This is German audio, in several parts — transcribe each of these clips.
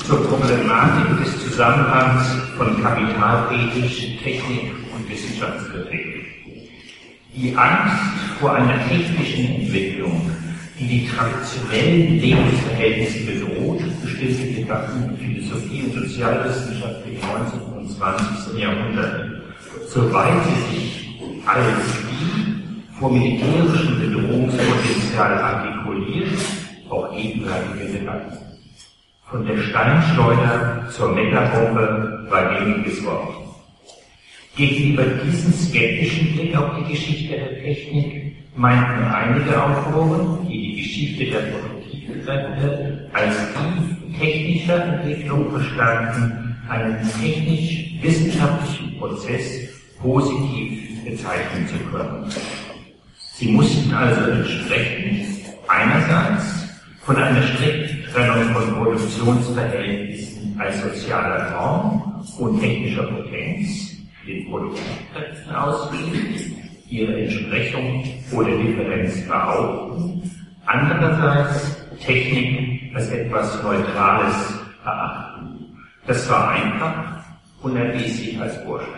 zur Problematik des Zusammenhangs von Kapitalfetisch, Technik und Wissenschaftskritik. Die Angst vor einer technischen Entwicklung, die die traditionellen Lebensverhältnisse bedroht, bestimmte Debatten in Philosophie und Sozialwissenschaft im 19. und 20. Jahrhundert, soweit sie sich als die vor militärischem Bedrohungspotenzial artikuliert, auch gegenwärtige Debatten. Von der Steinschleuder zur Megabombe war gängiges Wort. Gegenüber diesem skeptischen Blick auf die Geschichte der Technik meinten einige Autoren, die die Geschichte der Produktivkräfte als die technischer Entwicklung verstanden, einen technisch-wissenschaftlichen Prozess positiv bezeichnen zu können. Sie mussten also entsprechend einerseits von einer strikten Trennung von Produktionsverhältnissen als sozialer Raum und technischer Potenz, den Produktivkräften ausgehen, ihre Entsprechung oder Differenz behaupten, andererseits Technik als etwas Neutrales erachten. Das war einfach und erwies sich als Vorschlag.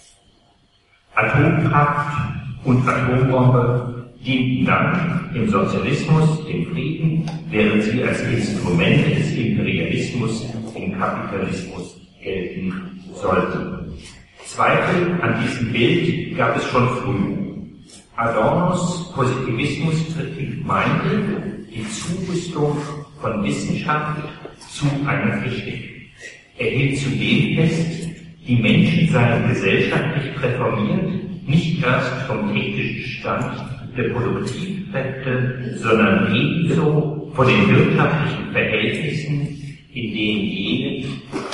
Atomkraft und Atombombe dienten dann im Sozialismus dem Frieden, während sie als Instrumente des Imperialismus im Kapitalismus gelten sollten. Zweifel an diesem Bild gab es schon früh. Adornos Positivismuskritik meinte die Zurüstung von Wissenschaft zu einer Technik. Er hielt zudem fest, die Menschen seien gesellschaftlich präformiert, nicht erst vom technischen Stand der Produktivkräfte, sondern ebenso von den wirtschaftlichen Verhältnissen, in denen jene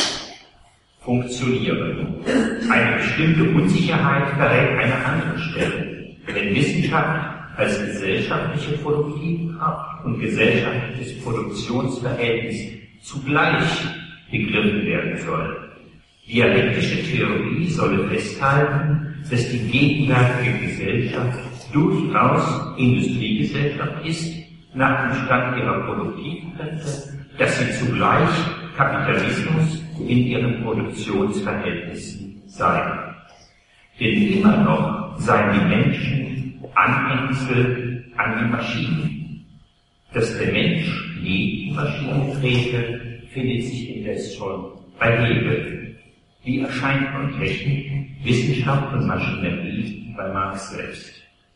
funktionieren. Eine bestimmte Unsicherheit verrät eine andere Stelle. Wenn Wissenschaft als gesellschaftliche Produktivkraft und gesellschaftliches Produktionsverhältnis zugleich begriffen werden soll. Dialektische Theorie solle festhalten, dass die gegenwärtige Gesellschaft durchaus Industriegesellschaft ist, nach dem Stand ihrer Produktivkräfte, dass sie zugleich Kapitalismus in ihren Produktionsverhältnissen sei. Denn immer noch seien die Menschen Anhängsel an die Maschinen. Dass der Mensch neben die Maschinen trete, findet sich indes schon bei Hegel. Wie erscheint von Technik, Wissenschaft und Maschinerie bei Marx selbst?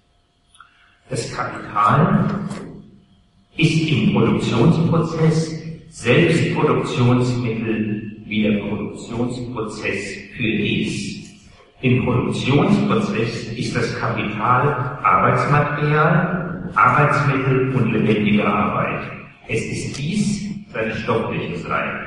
Das Kapital ist im Produktionsprozess selbst Produktionsmittel wie der Produktionsprozess für es. Im Produktionsprozess ist das Kapital Arbeitsmaterial, Arbeitsmittel und lebendige Arbeit. Es ist dies seine stoffliche Seite.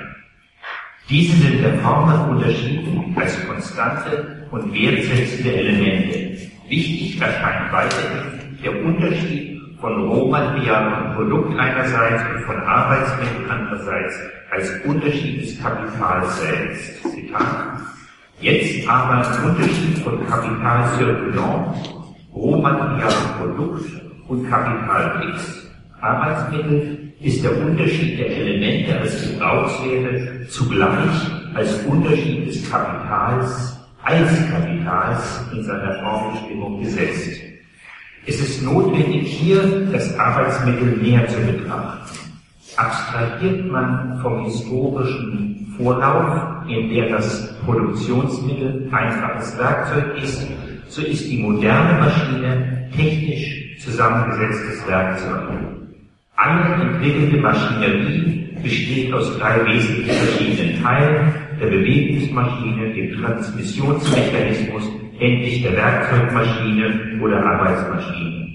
Diese sind der Form unterschieden als konstante und wertsetzende Elemente. Wichtig erscheint weiterhin der Unterschied von Rohmaterial und Produkt einerseits und von Arbeitsmittel andererseits als Unterschied des Kapitals selbst. Zitat. Jetzt aber ein Unterschied von Kapital circulant, Rohmaterial und Produkt und Kapital fix, Arbeitsmittel, ist der Unterschied der Elemente als Gebrauchswerte zugleich als Unterschied des Kapitals als Kapitals in seiner Formbestimmung gesetzt. Es ist notwendig, hier das Arbeitsmittel näher zu betrachten. Abstrahiert man vom historischen Vorlauf, in der das Produktionsmittel einfaches Werkzeug ist, so ist die moderne Maschine technisch zusammengesetztes Werkzeug. Alle entwickelte Maschinerie besteht aus drei wesentlich verschiedenen Teilen: der Bewegungsmaschine, dem Transmissionsmechanismus, endlich der Werkzeugmaschine oder Arbeitsmaschine.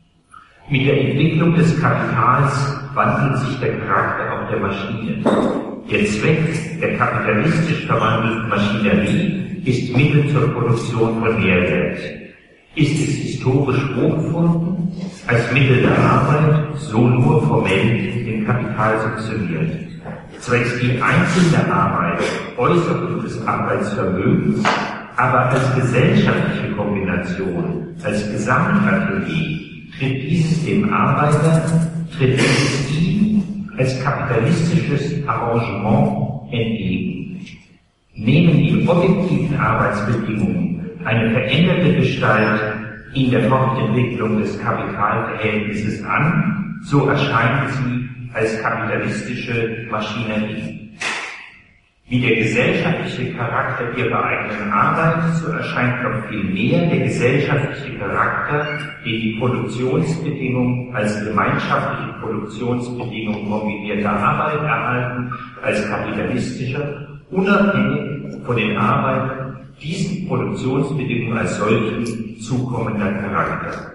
Mit der Entwicklung des Kapitals wandelt sich der Charakter auch der Maschine. Der Zweck der kapitalistisch verwandelten Maschinerie ist Mittel zur Produktion von Mehrwert. Ist es historisch vorgefunden, als Mittel der Arbeit, so nur formell im Kapital subsumiert. Zwecks die einzelne Arbeit, Äußerung des Arbeitsvermögens, aber als gesellschaftliche Kombination, als Gesamtstrategie, tritt dieses dem Arbeiter, tritt dieses ihm als kapitalistisches Arrangement entgegen. Nehmen die objektiven Arbeitsbedingungen eine veränderte Gestalt in der Fortentwicklung des Kapitalverhältnisses an, so erscheinen sie als kapitalistische Maschinerie. Wie der gesellschaftliche Charakter ihrer eigenen Arbeit, so erscheint noch viel mehr der gesellschaftliche Charakter, den die Produktionsbedingungen als gemeinschaftliche Produktionsbedingungen kombinierter Arbeit erhalten, als kapitalistischer, unabhängig von den Arbeitern, diesen Produktionsbedingungen als solchen zukommender Charakter.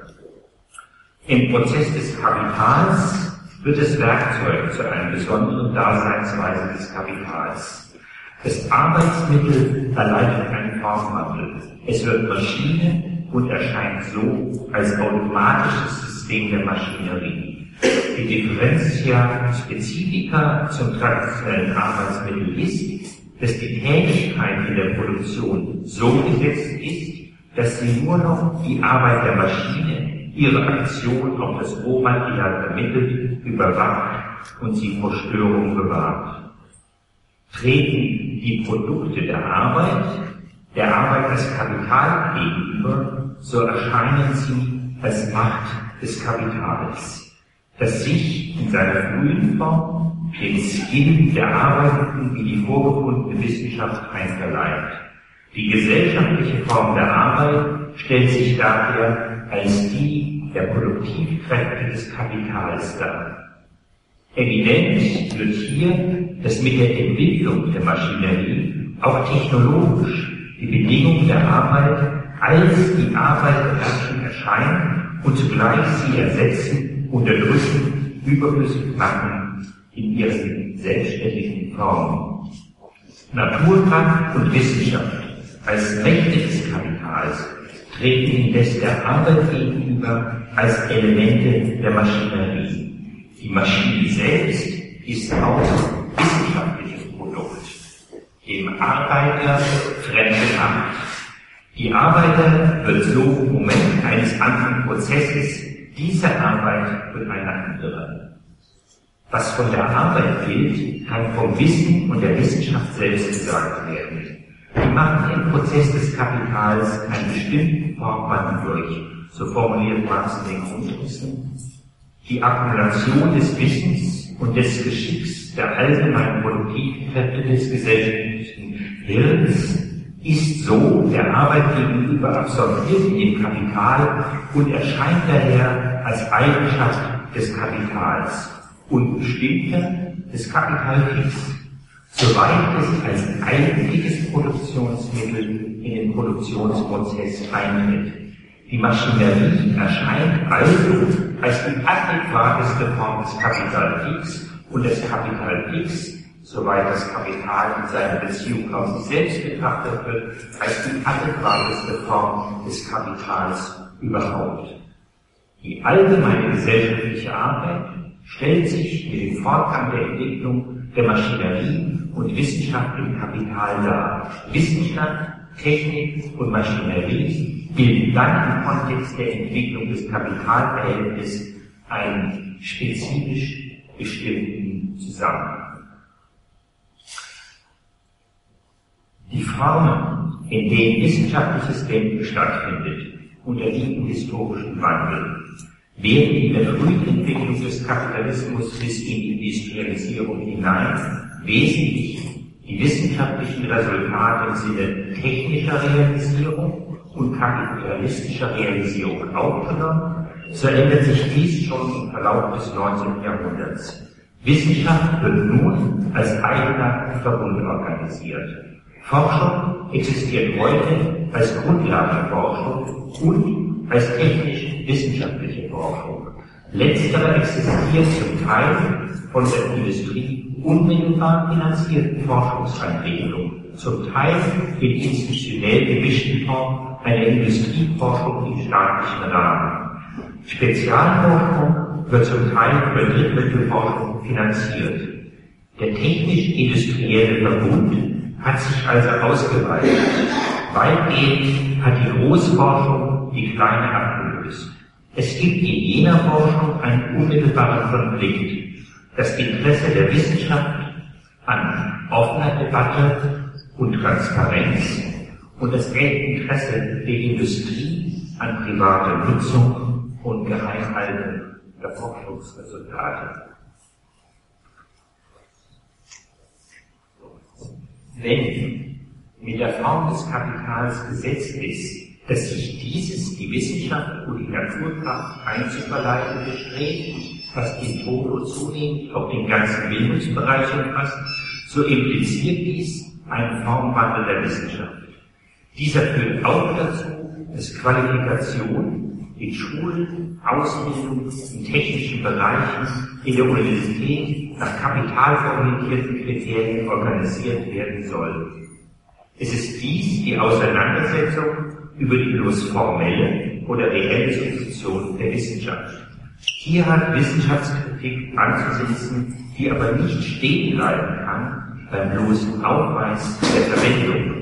Im Prozess des Kapitals wird es Werkzeug zu einer besonderen Daseinsweise des Kapitals. Das Arbeitsmittel erleidet einen Formwandel. Es wird Maschine und erscheint so als automatisches System der Maschinerie. Die Differentia Specifica zum traditionellen Arbeitsmittel ist, dass die Tätigkeit in der Produktion so gesetzt ist, dass sie nur noch die Arbeit der Maschine, ihre Aktion auf das Rohmaterial vermittelt, überwacht und sie vor Störung bewahrt. Treten die Produkte der Arbeit als Kapital gegenüber, so erscheinen sie als Macht des Kapitals, das sich in seiner frühen Form den Skill der Arbeitenden wie die vorgefundene Wissenschaft einverleibt. Die gesellschaftliche Form der Arbeit stellt sich daher als die der Produktivkräfte des Kapitals dar. Evident wird hier, dass mit der Entwicklung der Maschinerie auch technologisch die Bedingungen der Arbeit als die Arbeiterherrschen erscheinen und zugleich sie ersetzen, unterdrücken, überflüssig machen in ihren selbstständigen Formen. Naturkraft und Wissenschaft als Mächte des Kapitals treten indes der Arbeit gegenüber als Elemente der Maschinerie. Die Maschine selbst ist auch wissenschaftliches Produkt, dem Arbeiter fremde Macht. Die Arbeiter wird so im Moment eines anderen Prozesses, diese Arbeit wird eine andere. Was von der Arbeit gilt, kann vom Wissen und der Wissenschaft selbst gesagt werden. Die machen im Prozess des Kapitals einen bestimmten Formwandel durch, so formuliert Marx in den Grundrissen. Die Akkumulation des Wissens und des Geschicks der allgemeinen Produktivkräfte des gesellschaftlichen Hirns ist so der Arbeit gegenüber absorbiert in dem Kapital und erscheint daher als Eigenschaft des Kapitals und bestimmter des Kapitalfix, soweit es als eigentliches Produktionsmittel in den Produktionsprozess eintritt. Die Maschinerie erscheint also als die adäquateste Form des Kapitalfix und das Kapitalfix, soweit das Kapital in seiner Beziehung auf sich selbst betrachtet wird, als die adäquateste Form des Kapitals überhaupt. Die allgemeine gesellschaftliche Arbeit stellt sich mit dem Fortgang der Entwicklung der Maschinerie und Wissenschaft im Kapital dar. Wissenschaft, Technik und Maschinerie bilden dann im Kontext der Entwicklung des Kapitalverhältnisses einen spezifisch bestimmten Zusammenhang. Die Formen, in denen wissenschaftliches Denken stattfindet, unterliegen historischen Wandel. Während in der frühen Entwicklung des Kapitalismus bis in die Industrialisierung hinein wesentlich die wissenschaftlichen Resultate im Sinne technischer Realisierung und kapitalistischer Realisierung aufgenommen, so ändert sich dies schon im Verlauf des 19. Jahrhunderts. Wissenschaft wird nun als eigener Verbund organisiert. Forschung existiert heute als Grundlagenforschung und als technisch-wissenschaftliche Forschung. Letztere existiert zum Teil von der Industrie unmittelbar finanzierten Forschungseinrichtungen, zum Teil in institutionell gemischten Form einer Industrieforschung im staatlichen Rahmen. Spezialforschung wird zum Teil über Drittmittelforschung finanziert. Der technisch-industrielle Verbund hat sich also ausgeweitet. Weitgehend hat die Großforschung die kleine abgelöst. Es gibt in jener Forschung einen unmittelbaren Konflikt. Das Interesse der Wissenschaft an offener Debatte und Transparenz und das Interesse der Industrie an privater Nutzung und Geheimhaltung der Forschungsresultate. Wenn mit der Form des Kapitals gesetzt ist, dass sich dieses die Wissenschaft und die Naturkraft einzuverleiben bestrebt, was den Todo zunehmend auf den ganzen Bildungsbereich umfasst, so impliziert dies einen Formwandel der Wissenschaft. Dieser führt auch dazu, dass Qualifikation in Schulen, Ausbildung, in technischen Bereichen, in der Universität nach kapitalorientierten Kriterien organisiert werden soll. Es ist dies die Auseinandersetzung über die bloß formelle oder reelle Substitution der Wissenschaft. Hier hat Wissenschaftskritik anzusetzen, die aber nicht stehen bleiben kann beim bloßen Aufweis der Verwendung.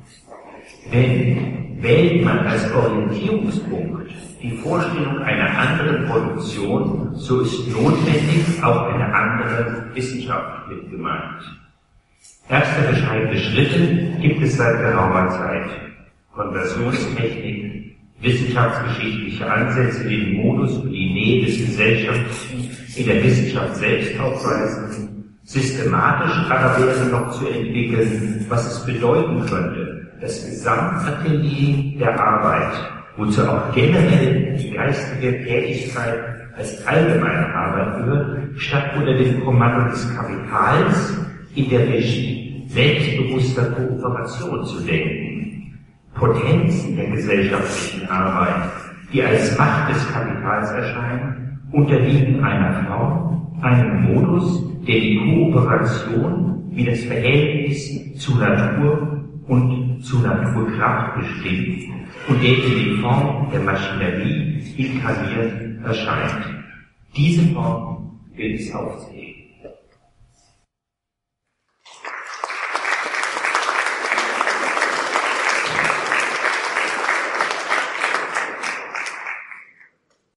Wenn wählt man als Orientierungspunkt die Vorstellung einer anderen Produktion, so ist notwendig auch eine andere Wissenschaft mit gemeint. Erste bescheidene Schritte gibt es seit geraumer Zeit. Konversionstechnik, wissenschaftsgeschichtliche Ansätze, die den Modus und die Nähe des Gesellschaftlichen in der Wissenschaft selbst aufweisen. Systematisch aber wäre noch zu entwickeln, was es bedeuten könnte, das Gesamtatelier der Arbeit, wozu auch generell die geistige Tätigkeit als allgemeine Arbeit gehört, statt unter dem Kommando des Kapitals in der Regie selbstbewusster Kooperation zu denken. Potenzen der gesellschaftlichen Arbeit, die als Macht des Kapitals erscheinen, unterliegen einer Form, einem Modus, der die Kooperation wie das Verhältnis zu Natur und zu Naturkraft bestimmt und der in die Form der Maschinerie inkarniert erscheint. Diese Form gilt es aufzuheben.